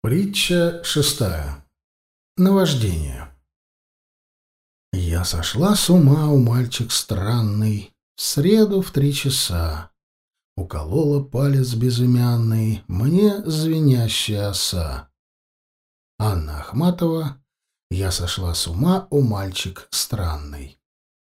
Притча шестая. Наваждение. Я сошла с ума, у мальчик странный, в среду в 3 часа. Уколола палец безымянный, мне звенящая оса. Анна Ахматова. Я сошла с ума, у мальчик странный.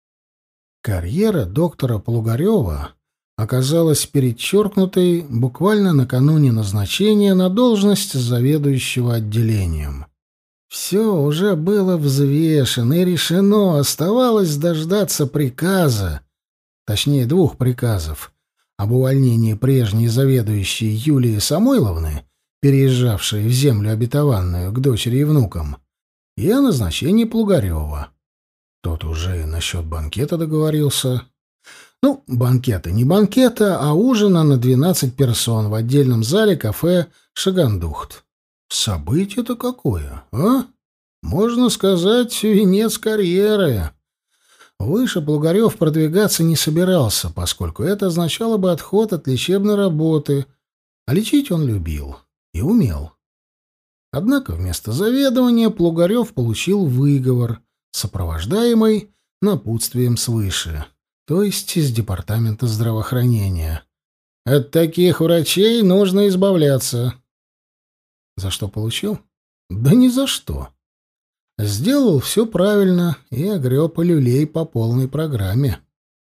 Карьера доктора Плугарева оказалась перечеркнутой буквально накануне назначения на должность заведующего отделением. Все уже было взвешено и решено, оставалось дождаться приказа, точнее 2 приказов, об увольнении прежней заведующей Юлии Самойловны, переезжавшей в землю обетованную к дочери и внукам, и о назначении Плугарева. Тот уже и насчет банкета договорился. Ну, банкета не банкета, а ужина на 12 персон в отдельном зале кафе «Шагандухт». Событие-то какое, а? Можно сказать, венец карьеры. Выше Плугарев продвигаться не собирался, поскольку это означало бы отход от лечебной работы, а лечить он любил и умел. Однако вместо заведования Плугарев получил выговор, сопровождаемый напутствием свыше, то есть из департамента здравоохранения. От таких врачей нужно избавляться. За что получил? Да ни за что. Сделал все правильно и огреб люлей по полной программе.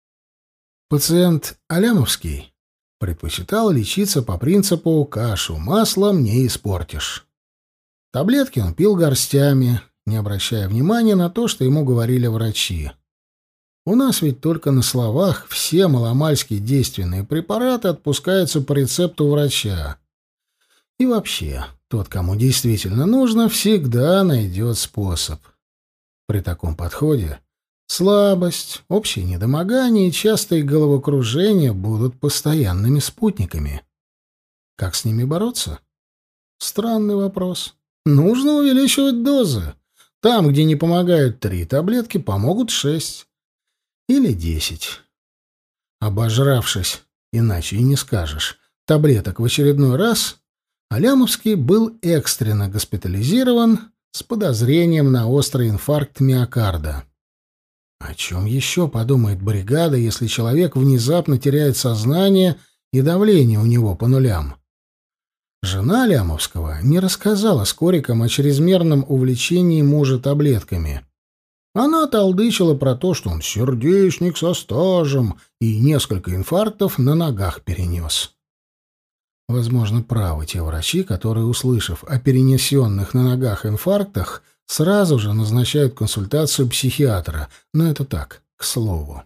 Пациент Алямовский предпочитал лечиться по принципу «кашу маслом не испортишь». Таблетки он пил горстями, не обращая внимания на то, что ему говорили врачи. У нас ведь только на словах все маломальски действенные препараты отпускаются по рецепту врача. И вообще, тот, кому действительно нужно, всегда найдет способ. При таком подходе слабость, общее недомогание и частые головокружения будут постоянными спутниками. Как с ними бороться? Странный вопрос. Нужно увеличивать дозы. Там, где не помогают 3 таблетки, помогут 6. Или 10. Обожравшись, иначе и не скажешь, таблеток в очередной раз, Алямовский был экстренно госпитализирован с подозрением на острый инфаркт миокарда. О чем еще подумает бригада, если человек внезапно теряет сознание и давление у него по нулям? Жена Алямовского не рассказала Скорикам о чрезмерном увлечении мужа таблетками. Она толдычила про то, что он сердечник со стажем и несколько инфарктов на ногах перенес. Возможно, правы те врачи, которые, услышав о перенесенных на ногах инфарктах, сразу же назначают консультацию психиатра, но это так, к слову.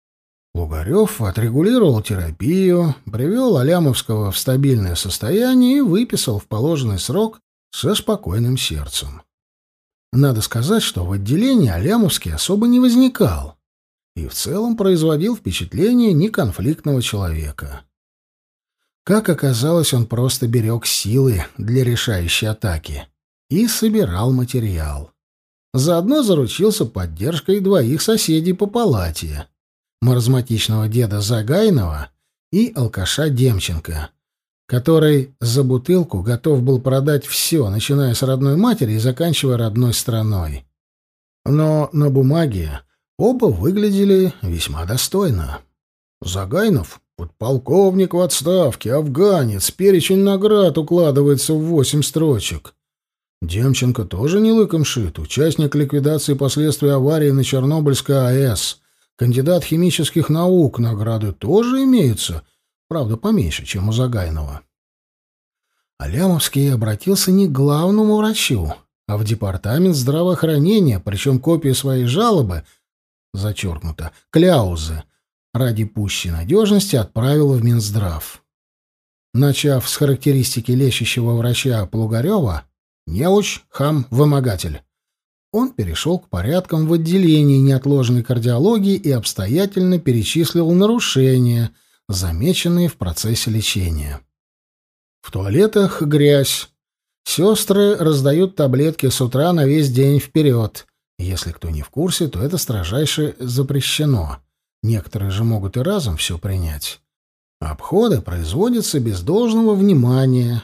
Плугарев отрегулировал терапию, привел Алямовского в стабильное состояние и выписал в положенный срок со спокойным сердцем. Надо сказать, что в отделении Алямовский особо не возникал и в целом производил впечатление неконфликтного человека. Как оказалось, он просто берег силы для решающей атаки и собирал материал. Заодно заручился поддержкой 2 соседей по палате — маразматичного деда Загайнова и алкаша Демченко, который за бутылку готов был продать все, начиная с родной матери и заканчивая родной страной. Но на бумаге оба выглядели весьма достойно. Загайнов — подполковник в отставке, афганец, перечень наград укладывается в 8 строчек. Демченко тоже не лыком шит, участник ликвидации последствий аварии на Чернобыльской АЭС, кандидат химических наук, награды тоже имеются, правда, поменьше, чем у Загайнова. Алямовский обратился не к главному врачу, а в департамент здравоохранения, причем копию своей жалобы, зачеркнуто, кляузы, ради пущей надежности отправил в Минздрав. Начав с характеристики лечащего врача Плугарева «неуч, хам, вымогатель», он перешел к порядкам в отделении неотложной кардиологии и обстоятельно перечислил нарушения, замеченные в процессе лечения. В туалетах грязь. Сестры раздают таблетки с утра на весь день вперед. Если кто не в курсе, то это строжайше запрещено. Некоторые же могут и разом все принять. Обходы производятся без должного внимания.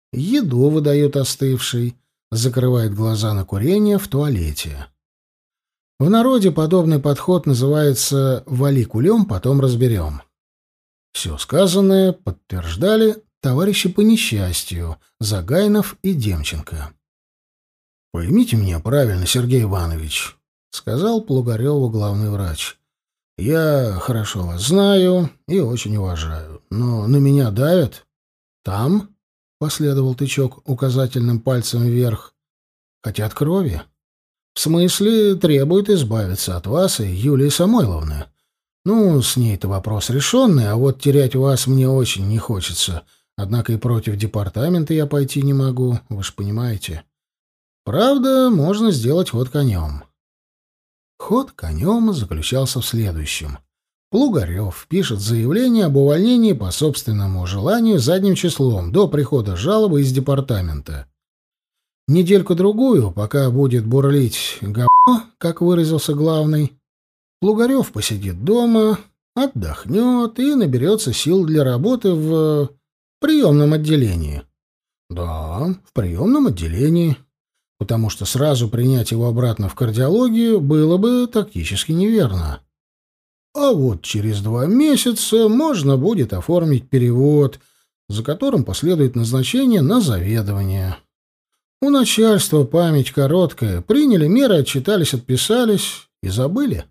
еду выдают остывшей, закрывает глаза на курение в туалете. В народе подобный подход называется «вали кулем, потом разберем». Все сказанное подтверждали товарищи по несчастью Загайнов и Демченко. «Поймите меня правильно, Сергей Иванович», — сказал Плугареву главный врач. «Я хорошо вас знаю и очень уважаю, но на меня давят. Там, — последовал тычок указательным пальцем вверх, — хотят крови. В смысле, требуют избавиться от вас и Юлии Самойловны. Ну, с ней-то вопрос решенный, а вот терять вас мне очень не хочется. Однако и против департамента я пойти не могу, вы ж понимаете. Правда, можно сделать ход конем». Ход конем заключался в следующем. Плугарев пишет заявление об увольнении по собственному желанию задним числом до прихода жалобы из департамента. Недельку-другую, пока будет бурлить говно, как выразился главный, Плугарев посидит дома, отдохнет и наберется сил для работы в приемном отделении. Да, в приемном отделении, потому что сразу принять его обратно в кардиологию было бы тактически неверно. А вот через 2 месяца можно будет оформить перевод, за которым последует назначение на заведование. У начальства память короткая, приняли меры, отчитались, отписались и забыли.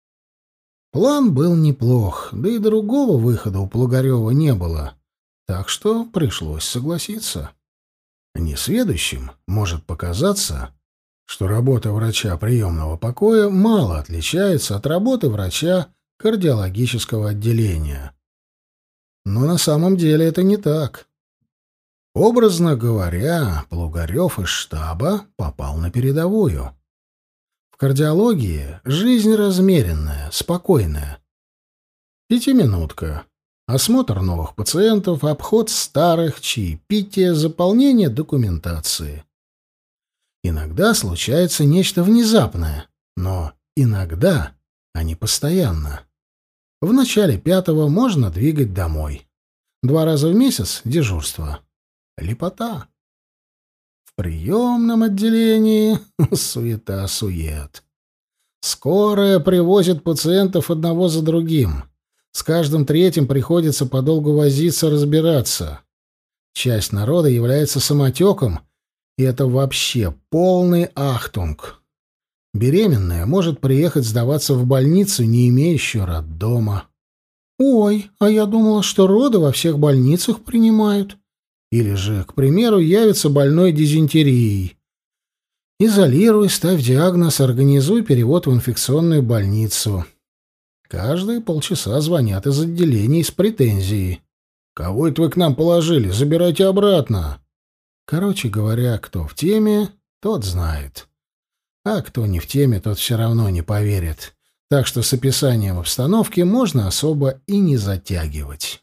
План был неплох, да и другого выхода у Плугарева не было, так что пришлось согласиться. Несведущим может показаться, что работа врача приемного покоя мало отличается от работы врача кардиологического отделения. Но на самом деле это не так. Образно говоря, Плугарев из штаба попал на передовую. В кардиологии жизнь размеренная, спокойная. 5-минутка. Осмотр новых пациентов, обход старых, чаепитие, заполнение документации. Иногда случается нечто внезапное, но иногда, а не постоянно. В начале 5-го можно двигать домой. 2 раза в месяц дежурство. Лепота. В приемном отделении суета-сует. Скорая привозит пациентов одного за другим. С каждым третьим приходится подолгу возиться, разбираться. Часть народа является самотеком, и это вообще полный ахтунг. Беременная может приехать сдаваться в больницу, не имея еще роддома. «Ой, а я думала, что роды во всех больницах принимают». Или же, к примеру, явится больной дизентерией. Изолируй, ставь диагноз, организуй перевод в инфекционную больницу. Каждые полчаса звонят из отделений с претензией. «Кого это вы к нам положили? Забирайте обратно!» Короче говоря, кто в теме, тот знает. А кто не в теме, тот все равно не поверит. Так что с описанием обстановки можно особо и не затягивать.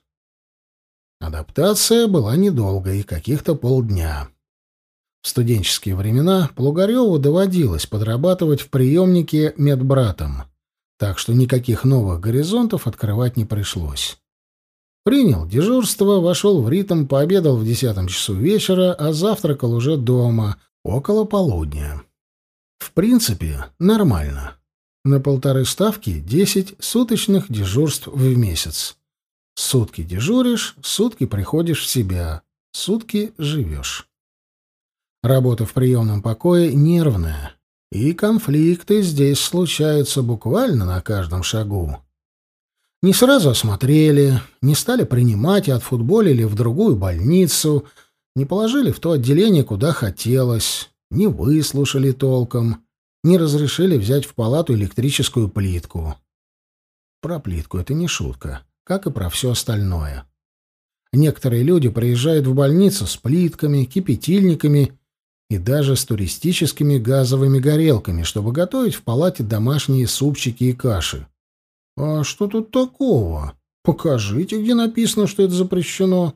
Адаптация была недолгой, каких-то полдня. В студенческие времена Плугареву доводилось подрабатывать в приемнике медбратом, так что никаких новых горизонтов открывать не пришлось. Принял дежурство, вошел в ритм, пообедал в 10 часу вечера, а завтракал уже дома, около полудня. В принципе, нормально. На 1,5 ставки 10 суточных дежурств в месяц. Сутки дежуришь, сутки приходишь в себя, сутки живешь. Работа в приемном покое нервная, и конфликты здесь случаются буквально на каждом шагу. Не сразу осмотрели, не стали принимать и отфутболили в другую больницу, не положили в то отделение, куда хотелось, не выслушали толком, не разрешили взять в палату электрическую плитку. Про плитку это не шутка, как и про все остальное. Некоторые люди приезжают в больницу с плитками, кипятильниками и даже с туристическими газовыми горелками, чтобы готовить в палате домашние супчики и каши. А что тут такого? Покажите, где написано, что это запрещено.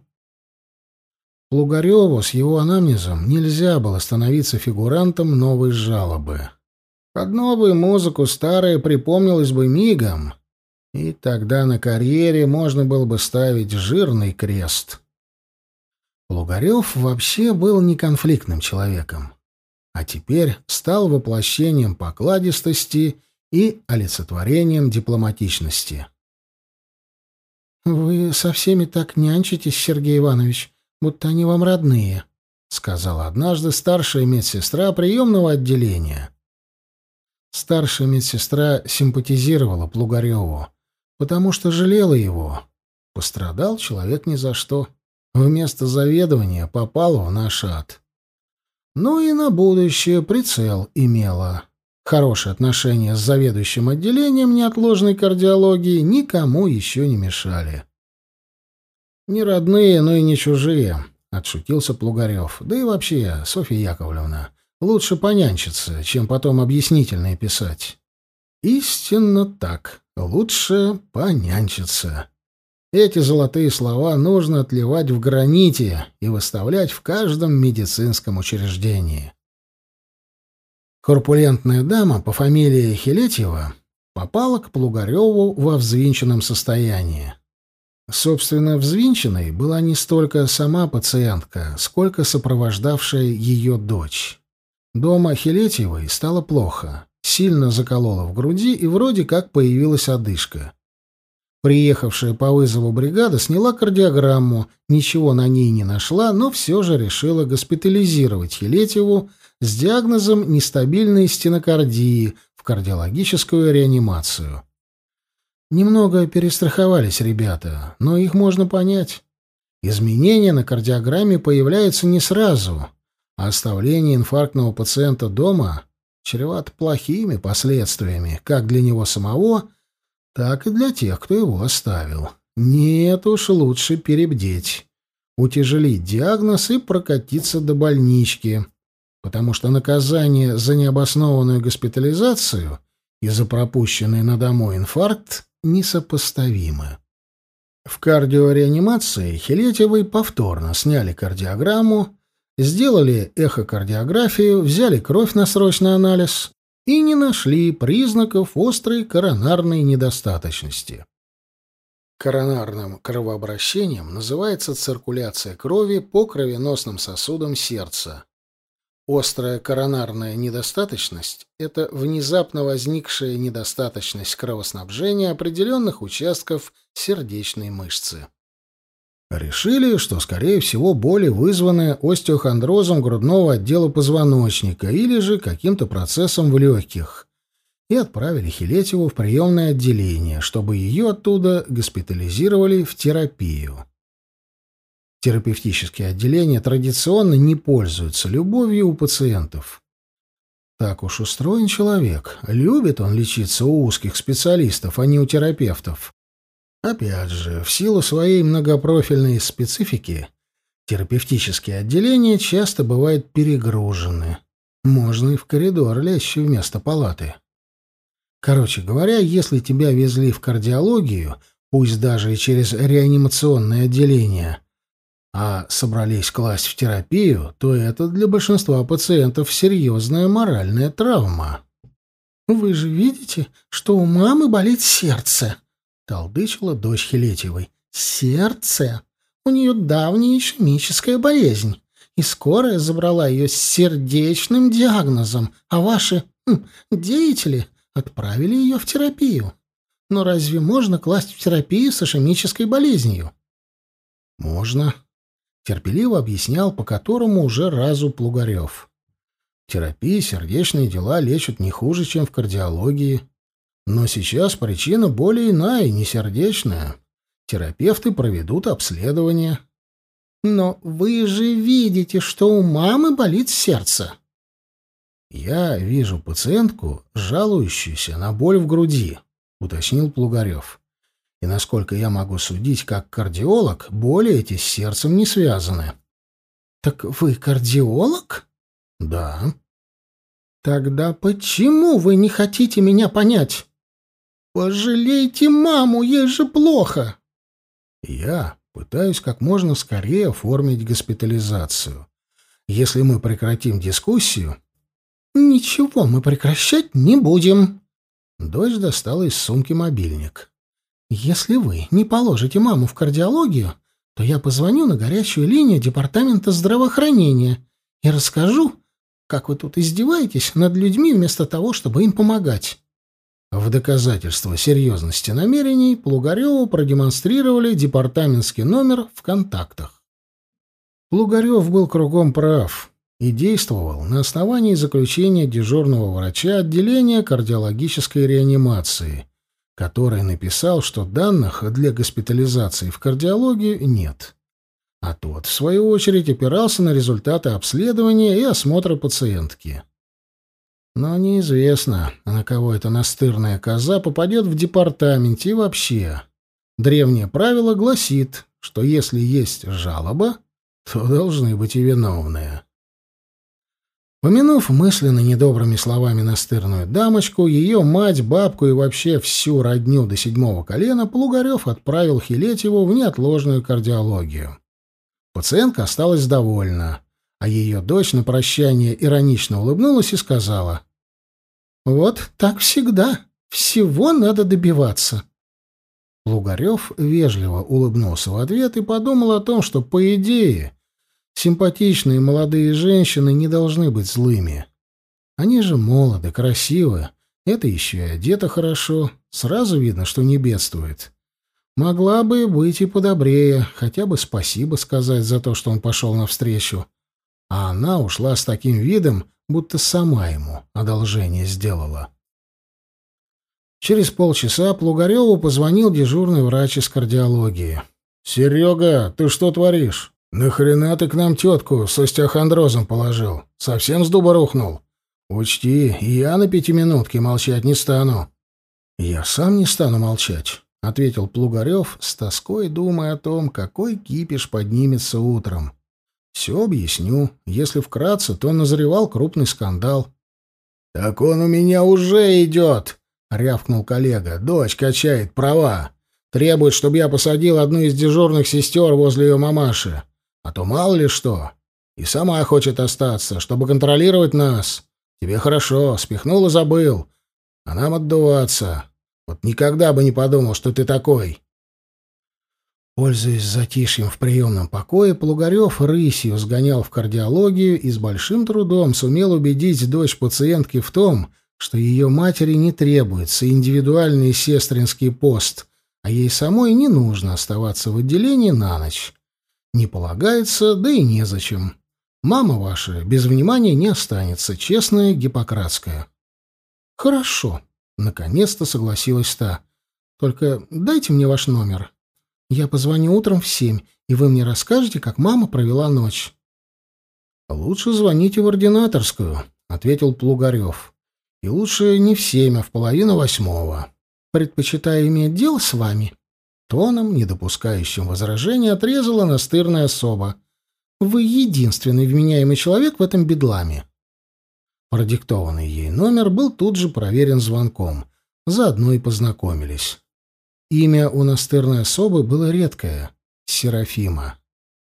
Плугареву с его анамнезом нельзя было становиться фигурантом новой жалобы. Под новую музыку старая припомнилась бы мигом, и тогда на карьере можно было бы ставить жирный крест. Плугарев вообще был неконфликтным человеком, а теперь стал воплощением покладистости и олицетворением дипломатичности. «Вы со всеми так нянчитесь, Сергей Иванович, будто они вам родные», — сказала однажды старшая медсестра приемного отделения. Старшая медсестра симпатизировала Плугареву, потому что жалела его. Пострадал человек ни за что. Вместо заведования попал в наш ад. Ну и на будущее прицел имела. Хорошие отношения с заведующим отделением неотложной кардиологии никому еще не мешали. «Не родные, но и не чужие», — отшутился Плугарев. «Да и вообще, Софья Яковлевна, лучше понянчиться, чем потом объяснительные писать». «Истинно так. Лучше понянчиться». Эти золотые слова нужно отливать в граните и выставлять в каждом медицинском учреждении. Корпулентная дама по фамилии Хилетьева попала к Плугареву во взвинченном состоянии. Собственно, взвинченной была не столько сама пациентка, сколько сопровождавшая ее дочь. Дома Хилетьевой стало плохо, сильно заколола в груди и вроде как появилась одышка. Приехавшая по вызову бригада сняла кардиограмму, ничего на ней не нашла, но все же решила госпитализировать Хилетьеву с диагнозом нестабильной стенокардии в кардиологическую реанимацию. Немного перестраховались ребята, но их можно понять. Изменения на кардиограмме появляются не сразу, а оставление инфарктного пациента дома чревато плохими последствиями как для него самого, так и для тех, кто его оставил. Нет уж, лучше перебдеть, утяжелить диагноз и прокатиться до больнички, потому что наказание за необоснованную госпитализацию и за пропущенный на домой инфаркт несопоставимы. В кардиореанимации Хилетьевой повторно сняли кардиограмму, сделали эхокардиографию, взяли кровь на срочный анализ и не нашли признаков острой коронарной недостаточности. Коронарным кровообращением называется циркуляция крови по кровеносным сосудам сердца. Острая коронарная недостаточность – это внезапно возникшая недостаточность кровоснабжения определенных участков сердечной мышцы. Решили, что, скорее всего, боли вызваны остеохондрозом грудного отдела позвоночника или же каким-то процессом в легких, и отправили Хилетьеву в приемное отделение, чтобы ее оттуда госпитализировали в терапию. Терапевтические отделения традиционно не пользуются любовью у пациентов. Так уж устроен человек. Любит он лечиться у узких специалистов, а не у терапевтов. Опять же, в силу своей многопрофильной специфики, терапевтические отделения часто бывают перегружены. Можно и в коридор лечь вместо палаты. Короче говоря, если тебя везли в кардиологию, пусть даже и через реанимационное отделение, а собрались класть в терапию, то это для большинства пациентов серьезная моральная травма. «Вы же видите, что у мамы болит сердце», — толдычила дочь Хилетьевой. «Сердце! У нее давняя ишемическая болезнь, и скорая забрала ее с сердечным диагнозом, а ваши деятели отправили ее в терапию. Но разве можно класть в терапию с ишемической болезнью?» «Можно», — терпеливо объяснял по которому уже разу Плугарев. «В терапии сердечные дела лечат не хуже, чем в кардиологии. Но сейчас причина более иная, не сердечная. Терапевты проведут обследование». «Но вы же видите, что у мамы болит сердце». «Я вижу пациентку, жалующуюся на боль в груди», — уточнил Плугарев. «И насколько я могу судить как кардиолог, боли эти с сердцем не связаны». «Так вы кардиолог?» «Да». «Тогда почему вы не хотите меня понять? Пожалейте маму, ей же плохо». «Я пытаюсь как можно скорее оформить госпитализацию. Если мы прекратим дискуссию...» «Ничего мы прекращать не будем». Дочь достала из сумки мобильник. «Если вы не положите маму в кардиологию, то я позвоню на горячую линию Департамента здравоохранения и расскажу, как вы тут издеваетесь над людьми вместо того, чтобы им помогать». В доказательство серьезности намерений Плугареву продемонстрировали департаментский номер в контактах. Плугарев был кругом прав и действовал на основании заключения дежурного врача отделения кардиологической реанимации, который написал, что данных для госпитализации в кардиологию нет. А тот, в свою очередь, опирался на результаты обследования и осмотра пациентки. Но неизвестно, на кого эта настырная коза попадет в департаменте и вообще. Древнее правило гласит, что если есть жалоба, то должны быть и виновные. Помянув мысленно недобрыми словами настырную дамочку, ее мать, бабку и вообще всю родню до седьмого колена, Плугарев отправил Хилетьеву в неотложную кардиологию. Пациентка осталась довольна, а ее дочь на прощание иронично улыбнулась и сказала: «Вот так всегда. Всего надо добиваться». Плугарев вежливо улыбнулся в ответ и подумал о том, что, по идее, симпатичные молодые женщины не должны быть злыми. Они же молоды, красивы, это еще и одета хорошо, сразу видно, что не бедствует. Могла бы быть и подобрее, хотя бы спасибо сказать за то, что он пошел навстречу. А она ушла с таким видом, будто сама ему одолжение сделала. Через полчаса Плугареву позвонил дежурный врач из кардиологии. «Серега, ты что творишь? Нахрена ты к нам тетку с остеохондрозом положил? Совсем с дуба рухнул? Учти, я на пятиминутке молчать не стану». «Я сам не стану молчать», — ответил Плугарев, с тоской думая о том, какой кипиш поднимется утром. «Все объясню. Если вкратце, то назревал крупный скандал». «Так он у меня уже идет!» — рявкнул коллега. «Дочь качает права. Требует, чтобы я посадил одну из дежурных сестер возле ее мамаши. А то мало ли что. И сама хочет остаться, чтобы контролировать нас. Тебе хорошо, спихнул и забыл. А нам отдуваться. Вот никогда бы не подумал, что ты такой». Пользуясь затишьем в приемном покое, Плугарев рысью сгонял в кардиологию и с большим трудом сумел убедить дочь пациентки в том, что ее матери не требуется индивидуальный сестринский пост, а ей самой не нужно оставаться в отделении на ночь. Не полагается, да и незачем. Мама ваша без внимания не останется, честная гиппократская. «Хорошо», — наконец-то согласилась та. «Только дайте мне ваш номер. Я позвоню утром в 7, и вы мне расскажете, как мама провела ночь». «Лучше звоните в ординаторскую», — ответил Плугарев. «И лучше не в 7, а в 7:30. Предпочитаю иметь дело с вами». Тоном, не допускающим возражений, отрезала настырная особа. «Вы единственный вменяемый человек в этом бедламе». Продиктованный ей номер был тут же проверен звонком. Заодно и познакомились. Имя у настырной особы было редкое — Серафима.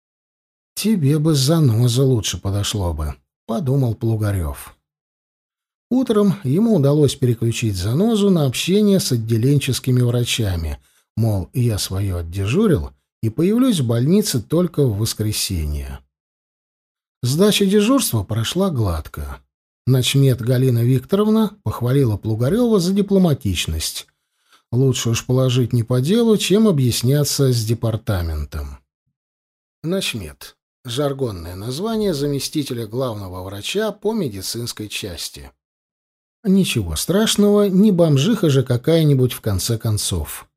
«Тебе бы заноза лучше подошло бы», — подумал Плугарев. Утром ему удалось переключить занозу на общение с отделенческими врачами, мол, я свое отдежурил и появлюсь в больнице только в воскресенье. Сдача дежурства прошла гладко. Начмед Галина Викторовна похвалила Плугарева за дипломатичность. Лучше уж положить не по делу, чем объясняться с департаментом. Начмед — жаргонное название заместителя главного врача по медицинской части. Ничего страшного, не бомжиха же какая-нибудь в конце концов.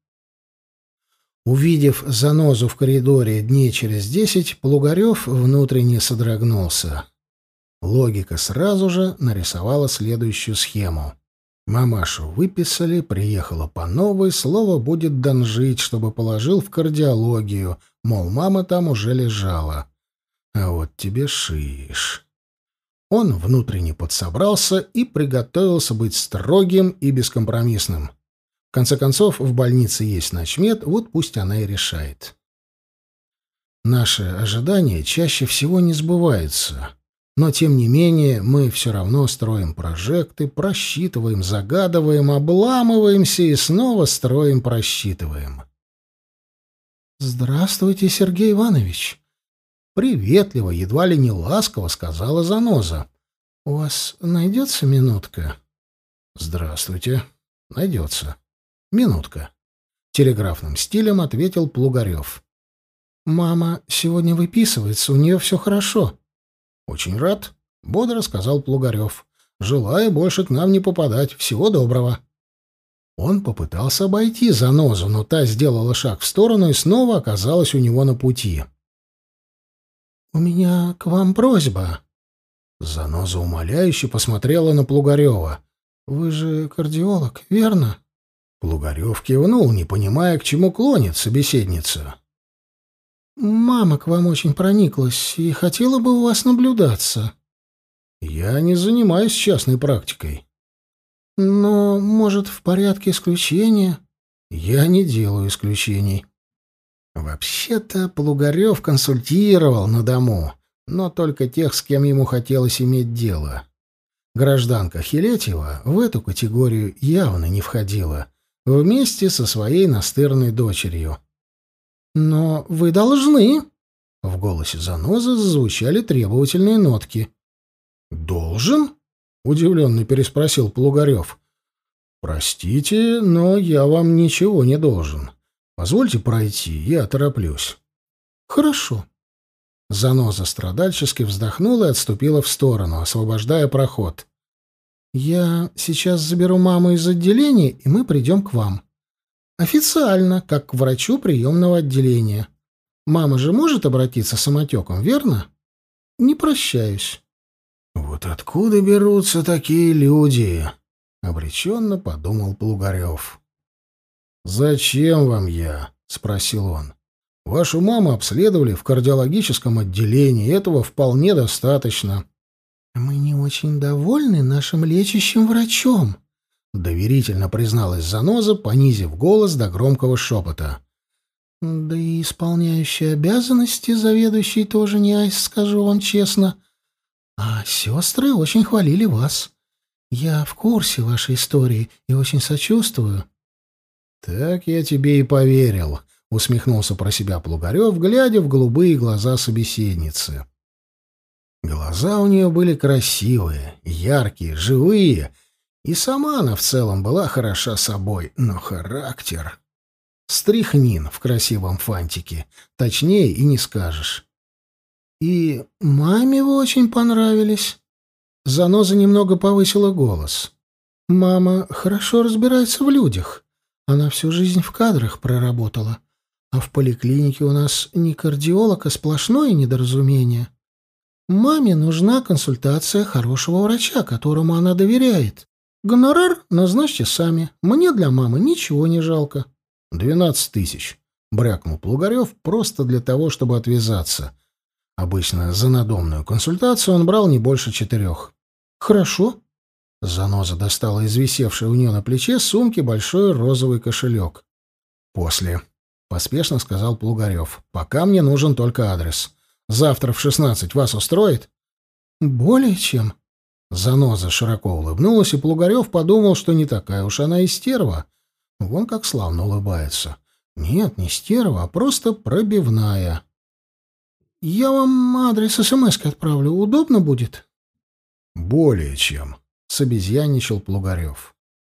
Увидев занозу в коридоре дней через 10, Плугарев внутренне содрогнулся. Логика сразу же нарисовала следующую схему. Мамашу выписали, приехала по новой, слово будет донжить, чтобы положил в кардиологию, мол, мама там уже лежала. А вот тебе шиш. Он внутренне подсобрался и приготовился быть строгим и бескомпромиссным. В конце концов, в больнице есть начмед, вот пусть она и решает. Наши ожидания чаще всего не сбываются. Но, тем не менее, мы все равно строим прожекты, просчитываем, загадываем, обламываемся и снова строим, просчитываем. «Здравствуйте, Сергей Иванович!» Приветливо, едва ли не ласково сказала Заноза. «У вас найдется минутка?» «Здравствуйте. Найдется. Минутка», — телеграфным стилем ответил Плугарев. «Мама сегодня выписывается, у нее все хорошо». «Очень рад», — бодро сказал Плугарев. «Желаю больше к нам не попадать. Всего доброго». Он попытался обойти Занозу, но та сделала шаг в сторону и снова оказалась у него на пути. «У меня к вам просьба». Заноза умоляюще посмотрела на Плугарева. «Вы же кардиолог, верно?» Плугарев кивнул, не понимая, к чему клонит собеседница. «Мама к вам очень прониклась и хотела бы у вас наблюдаться». «Я не занимаюсь частной практикой». «Но, может, в порядке исключения?» «Я не делаю исключений». Вообще-то Плугарев консультировал на дому, но только тех, с кем ему хотелось иметь дело. Гражданка Хилетьева в эту категорию явно не входила, вместе со своей настырной дочерью. «Но вы должны!» — в голосе Занозы зазвучали требовательные нотки. «Должен?» — удивленно переспросил Плугарев. «Простите, но я вам ничего не должен. Позвольте пройти, я тороплюсь». «Хорошо». Заноза страдальчески вздохнула и отступила в сторону, освобождая проход. «Я сейчас заберу маму из отделения, и мы придем к вам. Официально, как к врачу приемного отделения. Мама же может обратиться самотеком, верно? Не прощаюсь». «Вот откуда берутся такие люди?» — обреченно подумал Плугарев. «Зачем вам я?» — спросил он. «Вашу маму обследовали в кардиологическом отделении, этого вполне достаточно». «Мы не очень довольны нашим лечащим врачом», — доверительно призналась Заноза, понизив голос до громкого шепота. «Да и исполняющий обязанности заведующий тоже не айс, скажу вам честно. А сестры очень хвалили вас. Я в курсе вашей истории и очень сочувствую». «Так я тебе и поверил», — усмехнулся про себя Плугарев, глядя в голубые глаза собеседницы. Глаза у нее были красивые, яркие, живые, и сама она в целом была хороша собой, но характер... Стряхнин в красивом фантике, точнее и не скажешь. «И маме вы очень понравились». Заноза немного повысила голос. «Мама хорошо разбирается в людях. Она всю жизнь в кадрах проработала. А в поликлинике у нас не кардиолог, а сплошное недоразумение. Маме нужна консультация хорошего врача, которому она доверяет. Гонорар назначьте сами. Мне для мамы ничего не жалко». 12 тысяч, брякнул Плугарев просто для того, чтобы отвязаться. Обычно за надомную консультацию он брал не больше 4. «Хорошо». Заноза достала из висевшей у нее на плече сумки большой розовый кошелек. «После», — поспешно сказал Плугарев. «Пока мне нужен только адрес. Завтра в 16 вас устроит?» «Более чем». Заноза широко улыбнулась, и Плугарев подумал, что не такая уж она и стерва. Вон как славно улыбается. Нет, не стерва, а просто пробивная. «Я вам адрес СМС-кой отправлю. Удобно будет?» «Более чем», — собезьянничал Плугарев.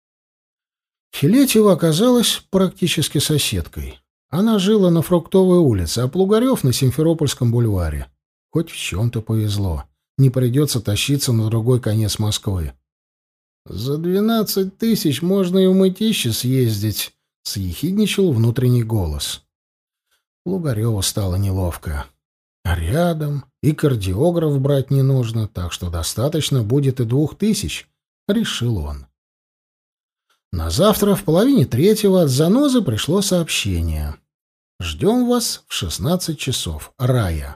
Хилетьева оказалась практически соседкой. Она жила на Фруктовой улице, а Плугарев на Симферопольском бульваре. Хоть в чем-то повезло. Не придется тащиться на другой конец Москвы. «За 12 тысяч можно и в Мытище съездить», — съехидничал внутренний голос. Плугареву стало неловко. Рядом и кардиограф брать не нужно, так что достаточно будет и 2000, — решил он. На завтра в 2:30 от Занозы пришло сообщение. «Ждем вас в 16 часов. Рая».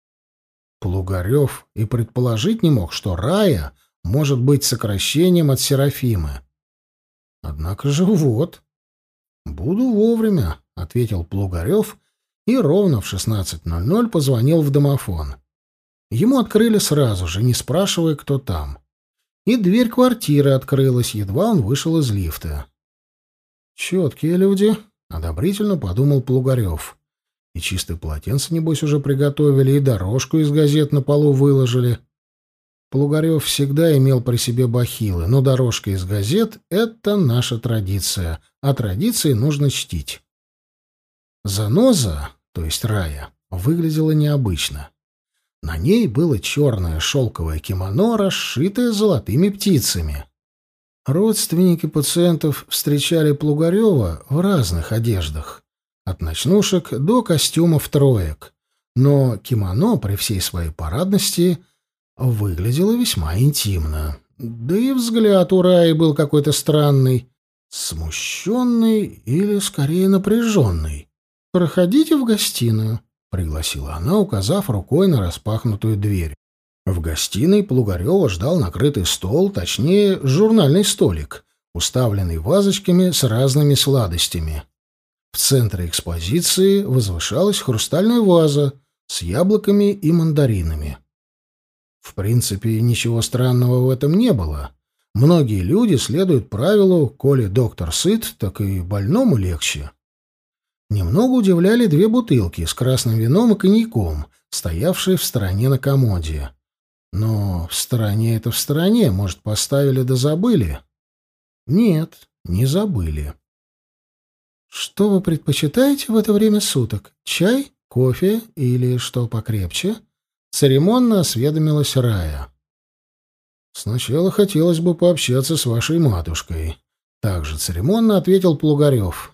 Плугарев и предположить не мог, что Рая может быть сокращением от Серафимы. Однако же вот. «Буду вовремя», — ответил Плугарев и ровно в 16:00 позвонил в домофон. Ему открыли сразу же, не спрашивая, кто там. И дверь квартиры открылась, едва он вышел из лифта. «Четкие люди», — одобрительно подумал Плугарев. И чистое полотенце, небось, уже приготовили, и дорожку из газет на полу выложили. Плугарев всегда имел при себе бахилы, но дорожка из газет — это наша традиция, а традиции нужно чтить. Заноза, то есть Рая, выглядела необычно. На ней было черное шелковое кимоно, расшитое золотыми птицами. Родственники пациентов встречали Плугарева в разных одеждах, от ночнушек до костюмов троек, но кимоно при всей своей парадности выглядело весьма интимно. Да и взгляд у Раи был какой-то странный, смущенный или, скорее, напряженный. «Проходите в гостиную», — пригласила она, указав рукой на распахнутую дверь. В гостиной Плугарева ждал накрытый стол, точнее, журнальный столик, уставленный вазочками с разными сладостями. В центре экспозиции возвышалась хрустальная ваза с яблоками и мандаринами. В принципе, ничего странного в этом не было. Многие люди следуют правилу «коли доктор сыт, так и больному легче». Немного удивляли две бутылки с красным вином и коньяком, стоявшие в стороне на комоде. Но в стороне это в стороне, может, поставили да забыли? Нет, не забыли. «Что вы предпочитаете в это время суток? Чай, кофе или что покрепче?» Церемонно осведомилась Рая. «Сначала хотелось бы пообщаться с вашей матушкой», — также церемонно ответил Плугарев.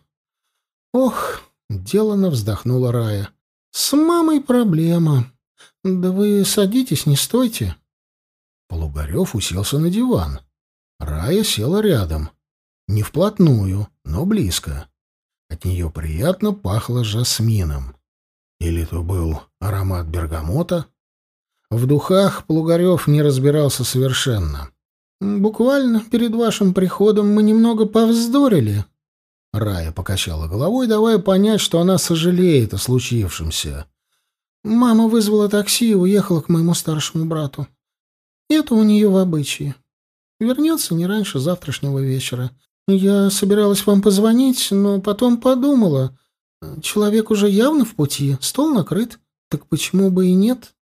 «Ох», — деланно вздохнула Рая, — «с мамой проблема. Да вы садитесь, не стойте». Плугарев уселся на диван. Рая села рядом. Не вплотную, но близко. От нее приятно пахло жасмином. Или то был аромат бергамота? В духах Плугарев не разбирался совершенно. «Буквально перед вашим приходом мы немного повздорили». Рая покачала головой, давая понять, что она сожалеет о случившемся. «Мама вызвала такси и уехала к моему старшему брату. Это у нее в обычае. Вернется не раньше завтрашнего вечера. Я собиралась вам позвонить, но потом подумала. Человек уже явно в пути, стол накрыт, так почему бы и нет?»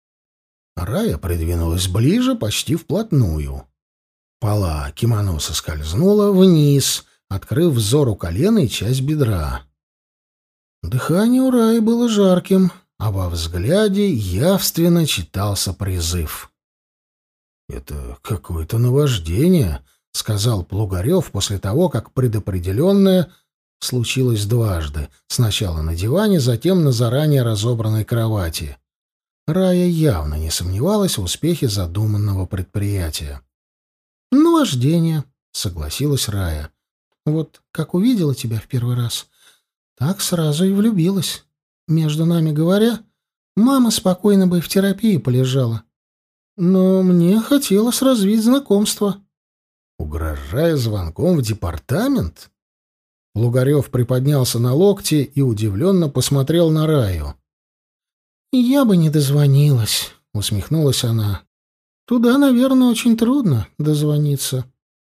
Рая придвинулась ближе, почти вплотную. Пола кимоно соскользнула вниз, открыв взору колена и часть бедра. Дыхание у Раи было жарким, а во взгляде явственно читался призыв. «Это какое-то наваждение», — сказал Плугарев после того, как предопределенное случилось дважды, сначала на диване, затем на заранее разобранной кровати. Рая явно не сомневалась в успехе задуманного предприятия. «Наваждение», — согласилась Рая. «Вот как увидела тебя в первый раз, так сразу и влюбилась. Между нами говоря, мама спокойно бы в терапии полежала. Но мне хотелось развить знакомство». Угрожая звонком в департамент? Плугарев приподнялся на локте и удивленно посмотрел на Раю. «Я бы не дозвонилась», — усмехнулась она. «Туда, наверное, очень трудно дозвониться».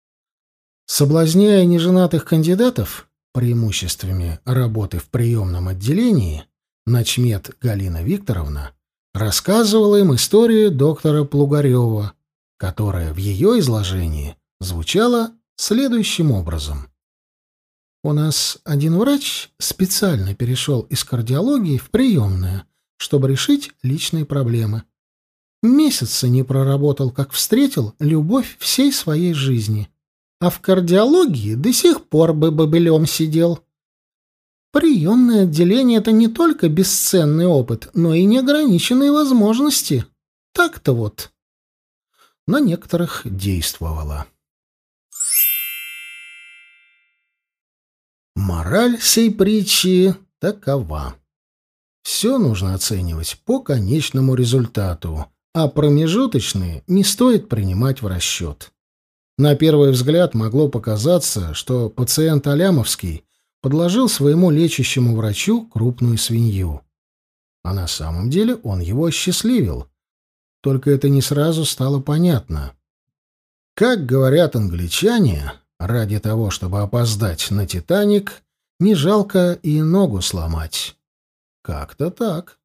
Соблазняя неженатых кандидатов преимуществами работы в приемном отделении, начмед Галина Викторовна рассказывала им историю доктора Плугарева, которая в ее изложении звучала следующим образом. «У нас один врач специально перешел из кардиологии в приемное, чтобы решить личные проблемы. Месяца не проработал, как встретил любовь всей своей жизни. А в кардиологии до сих пор бы бобылем сидел. Приемное отделение — это не только бесценный опыт, но и неограниченные возможности. Так-то вот». На некоторых действовало. Мораль сей притчи такова. Все нужно оценивать по конечному результату, а промежуточные не стоит принимать в расчет. На первый взгляд могло показаться, что пациент Алямовский подложил своему лечащему врачу крупную свинью. А на самом деле он его осчастливил. Только это не сразу стало понятно. Как говорят англичане, ради того, чтобы опоздать на «Титаник», не жалко и ногу сломать. Как-то так.